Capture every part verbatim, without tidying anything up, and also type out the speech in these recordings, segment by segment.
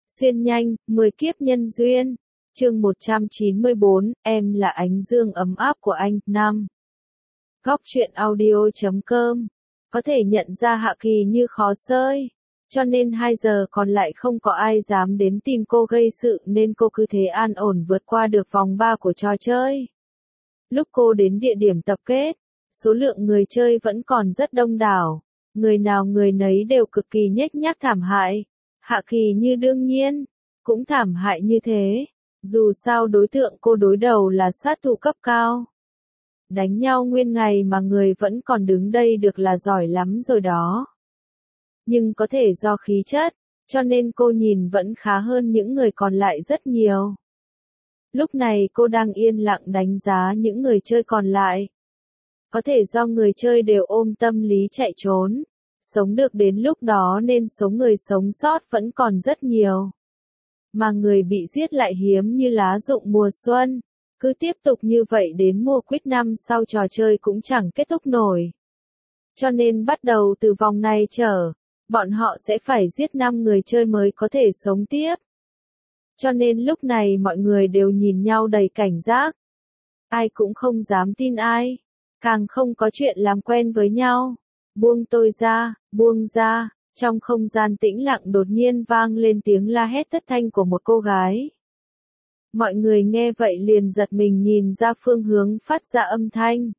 Xuyên nhanh, mười kiếp nhân duyên. Chương một trăm chín mươi bốn, em là ánh dương ấm áp của anh. năm. Góc truyện audio chấm com. Có thể nhận ra Hạ Kỳ như khó xơi, cho nên hai giờ còn lại không có ai dám đến tìm cô gây sự nên cô cứ thế an ổn vượt qua được vòng ba của trò chơi. Lúc cô đến địa điểm tập kết, số lượng người chơi vẫn còn rất đông đảo, người nào người nấy đều cực kỳ nhếch nhác thảm hại. Hạ Kỳ như đương nhiên, cũng thảm hại như thế, dù sao đối tượng cô đối đầu là sát thủ cấp cao. Đánh nhau nguyên ngày mà người vẫn còn đứng đây được là giỏi lắm rồi đó. Nhưng có thể do khí chất, cho nên cô nhìn vẫn khá hơn những người còn lại rất nhiều. Lúc này cô đang yên lặng đánh giá những người chơi còn lại. Có thể do người chơi đều ôm tâm lý chạy trốn, sống được đến lúc đó nên số người sống sót vẫn còn rất nhiều. Mà người bị giết lại hiếm như lá rụng mùa xuân. Cứ tiếp tục như vậy đến mùa quýt năm sau trò chơi cũng chẳng kết thúc nổi. Cho nên bắt đầu từ vòng này trở, bọn họ sẽ phải giết năm người chơi mới có thể sống tiếp. Cho nên lúc này mọi người đều nhìn nhau đầy cảnh giác. Ai cũng không dám tin ai, càng không có chuyện làm quen với nhau. Buông tôi ra, buông ra, trong không gian tĩnh lặng đột nhiên vang lên tiếng la hét thất thanh của một cô gái. Mọi người nghe vậy liền giật mình nhìn ra phương hướng phát ra âm thanh.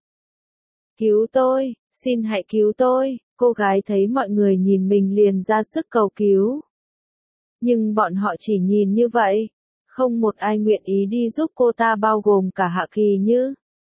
Cứu tôi, xin hãy cứu tôi, cô gái thấy mọi người nhìn mình liền ra sức cầu cứu. Nhưng bọn họ chỉ nhìn như vậy, không một ai nguyện ý đi giúp cô ta bao gồm cả Hạ Kỳ Như.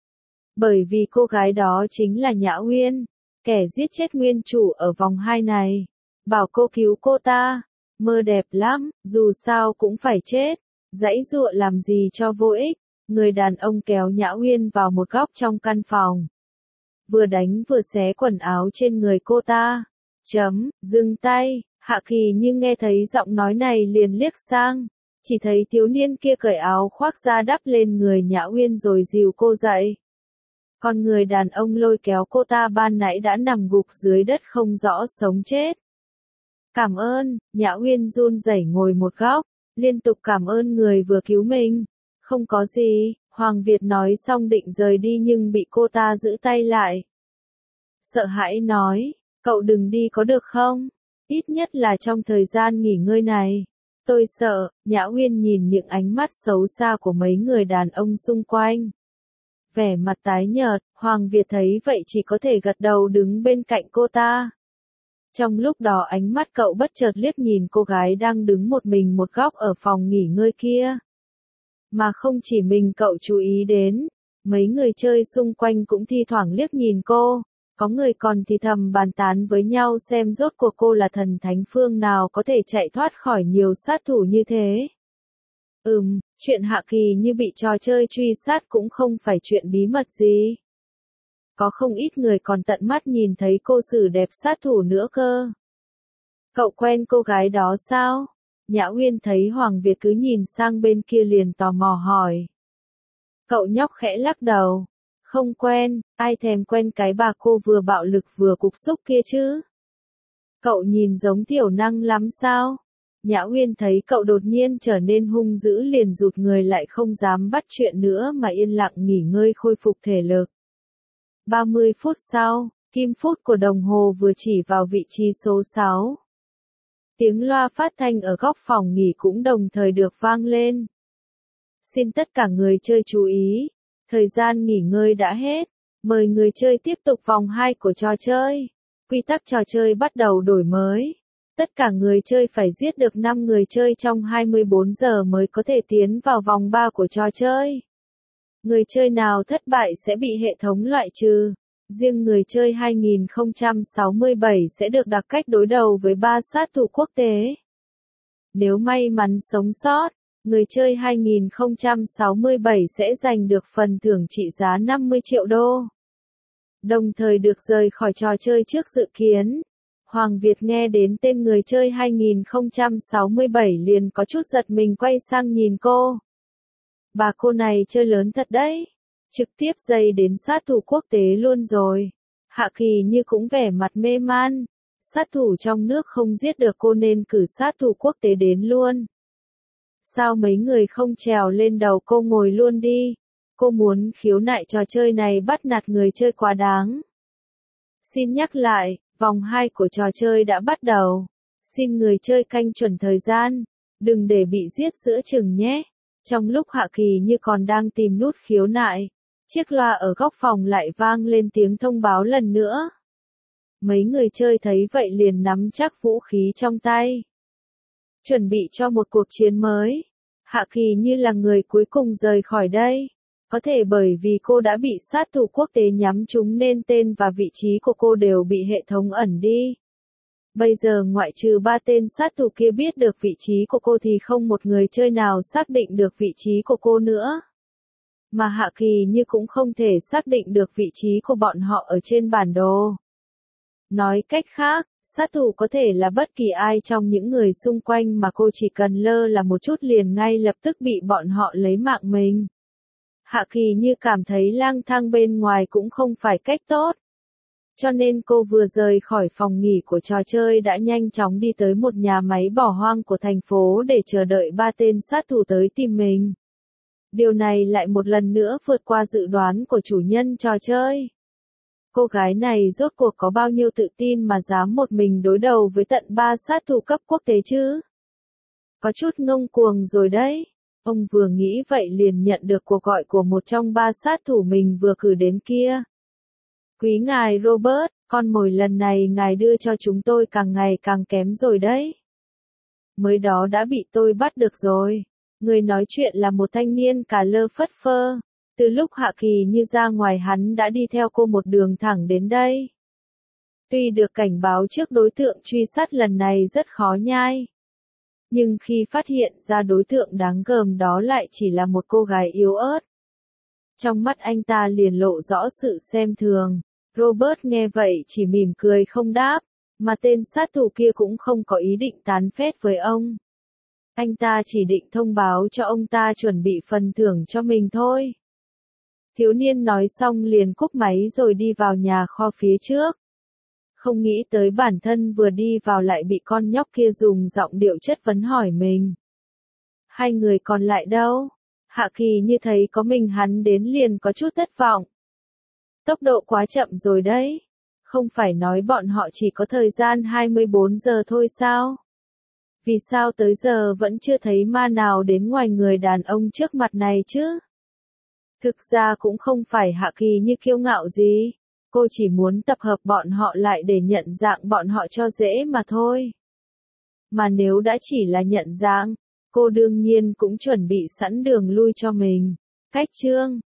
Bởi vì cô gái đó chính là Nhã Uyên, kẻ giết chết nguyên chủ ở vòng hai này. Bảo cô cứu cô ta, mơ đẹp lắm, dù sao cũng phải chết. Dãy dụa làm gì cho vô ích, người đàn ông kéo Nhã Uyên vào một góc trong căn phòng. Vừa đánh vừa xé quần áo trên người cô ta. Chấm, dừng tay, Hạ Kỳ Như nghe thấy giọng nói này liền liếc sang. Chỉ thấy thiếu niên kia cởi áo khoác ra đắp lên người Nhã Uyên rồi dìu cô dậy. Còn người đàn ông lôi kéo cô ta ban nãy đã nằm gục dưới đất không rõ sống chết. Cảm ơn, Nhã Uyên run rẩy ngồi một góc. Liên tục cảm ơn người vừa cứu mình. Không có gì, Hoàng Việt nói xong định rời đi nhưng bị cô ta giữ tay lại. Sợ hãi nói, cậu đừng đi có được không? Ít nhất là trong thời gian nghỉ ngơi này. Tôi sợ, Nhã Uyên nhìn những ánh mắt xấu xa của mấy người đàn ông xung quanh. Vẻ mặt tái nhợt, Hoàng Việt thấy vậy chỉ có thể gật đầu đứng bên cạnh cô ta. Trong lúc đó ánh mắt cậu bất chợt liếc nhìn cô gái đang đứng một mình một góc ở phòng nghỉ ngơi kia. Mà không chỉ mình cậu chú ý đến, mấy người chơi xung quanh cũng thi thoảng liếc nhìn cô, có người còn thì thầm bàn tán với nhau xem rốt cuộc cô là thần thánh phương nào có thể chạy thoát khỏi nhiều sát thủ như thế. Ừm, chuyện Hạ Kỳ Như bị trò chơi truy sát cũng không phải chuyện bí mật gì. Có không ít người còn tận mắt nhìn thấy cô xử đẹp sát thủ nữa cơ. Cậu quen cô gái đó sao? Nhã Uyên thấy Hoàng Việt cứ nhìn sang bên kia liền tò mò hỏi. Cậu nhóc khẽ lắc đầu. Không quen, ai thèm quen cái bà cô vừa bạo lực vừa cục xúc kia chứ? Cậu nhìn giống thiểu năng lắm sao? Nhã Uyên thấy cậu đột nhiên trở nên hung dữ liền rụt người lại không dám bắt chuyện nữa mà yên lặng nghỉ ngơi khôi phục thể lực. ba mươi phút sau, kim phút của đồng hồ vừa chỉ vào vị trí số sáu. Tiếng loa phát thanh ở góc phòng nghỉ cũng đồng thời được vang lên. Xin tất cả người chơi chú ý, thời gian nghỉ ngơi đã hết, mời người chơi tiếp tục vòng hai của trò chơi. Quy tắc trò chơi bắt đầu đổi mới. Tất cả người chơi phải giết được năm người chơi trong hai mươi bốn giờ mới có thể tiến vào vòng ba của trò chơi. Người chơi nào thất bại sẽ bị hệ thống loại trừ. Riêng người chơi hai nghìn không trăm sáu mươi bảy sẽ được đặc cách đối đầu với ba sát thủ quốc tế. Nếu may mắn sống sót, người chơi hai nghìn không trăm sáu mươi bảy sẽ giành được phần thưởng trị giá năm mươi triệu đô. Đồng thời được rời khỏi trò chơi trước dự kiến. Hoàng Việt nghe đến tên người chơi hai nghìn không trăm sáu mươi bảy liền có chút giật mình quay sang nhìn cô. Bà cô này chơi lớn thật đấy. Trực tiếp dây đến sát thủ quốc tế luôn rồi. Hạ Kỳ Như cũng vẻ mặt mê man. Sát thủ trong nước không giết được cô nên cử sát thủ quốc tế đến luôn. Sao mấy người không trèo lên đầu cô ngồi luôn đi? Cô muốn khiếu nại trò chơi này bắt nạt người chơi quá đáng. Xin nhắc lại, vòng hai của trò chơi đã bắt đầu. Xin người chơi canh chuẩn thời gian. Đừng để bị giết giữa chừng nhé. Trong lúc Hạ Kỳ Như còn đang tìm nút khiếu nại, chiếc loa ở góc phòng lại vang lên tiếng thông báo lần nữa. Mấy người chơi thấy vậy liền nắm chắc vũ khí trong tay, chuẩn bị cho một cuộc chiến mới. Hạ Kỳ Như là người cuối cùng rời khỏi đây. Có thể bởi vì cô đã bị sát thủ quốc tế nhắm trúng nên tên và vị trí của cô đều bị hệ thống ẩn đi. Bây giờ ngoại trừ ba tên sát thủ kia biết được vị trí của cô thì không một người chơi nào xác định được vị trí của cô nữa. Mà Hạ Kỳ Như cũng không thể xác định được vị trí của bọn họ ở trên bản đồ. Nói cách khác, sát thủ có thể là bất kỳ ai trong những người xung quanh mà cô chỉ cần lơ là một chút liền ngay lập tức bị bọn họ lấy mạng mình. Hạ Kỳ Như cảm thấy lang thang bên ngoài cũng không phải cách tốt. Cho nên cô vừa rời khỏi phòng nghỉ của trò chơi đã nhanh chóng đi tới một nhà máy bỏ hoang của thành phố để chờ đợi ba tên sát thủ tới tìm mình. Điều này lại một lần nữa vượt qua dự đoán của chủ nhân trò chơi. Cô gái này rốt cuộc có bao nhiêu tự tin mà dám một mình đối đầu với tận ba sát thủ cấp quốc tế chứ? Có chút ngông cuồng rồi đấy. Ông vừa nghĩ vậy liền nhận được cuộc gọi của một trong ba sát thủ mình vừa cử đến kia. Quý ngài Robert, con mồi lần này ngài đưa cho chúng tôi càng ngày càng kém rồi đấy. Mới đó đã bị tôi bắt được rồi. Người nói chuyện là một thanh niên cà lơ phất phơ. Từ lúc Hạ Kỳ Như ra ngoài hắn đã đi theo cô một đường thẳng đến đây. Tuy được cảnh báo trước đối tượng truy sát lần này rất khó nhai. Nhưng khi phát hiện ra đối tượng đáng gờm đó lại chỉ là một cô gái yếu ớt. Trong mắt anh ta liền lộ rõ sự xem thường. Robert nghe vậy chỉ mỉm cười không đáp, mà tên sát thủ kia cũng không có ý định tán phét với ông. Anh ta chỉ định thông báo cho ông ta chuẩn bị phần thưởng cho mình thôi. Thiếu niên nói xong liền cúp máy rồi đi vào nhà kho phía trước. Không nghĩ tới bản thân vừa đi vào lại bị con nhóc kia dùng giọng điệu chất vấn hỏi mình. Hai người còn lại đâu? Hạ Kỳ Như thấy có mình hắn đến liền có chút thất vọng. Tốc độ quá chậm rồi đấy. Không phải nói bọn họ chỉ có thời gian hai mươi bốn giờ thôi sao? Vì sao tới giờ vẫn chưa thấy ma nào đến ngoài người đàn ông trước mặt này chứ? Thực ra cũng không phải Hạ Kỳ Như kiêu ngạo gì. Cô chỉ muốn tập hợp bọn họ lại để nhận dạng bọn họ cho dễ mà thôi. Mà nếu đã chỉ là nhận dạng, cô đương nhiên cũng chuẩn bị sẵn đường lui cho mình. Cách chương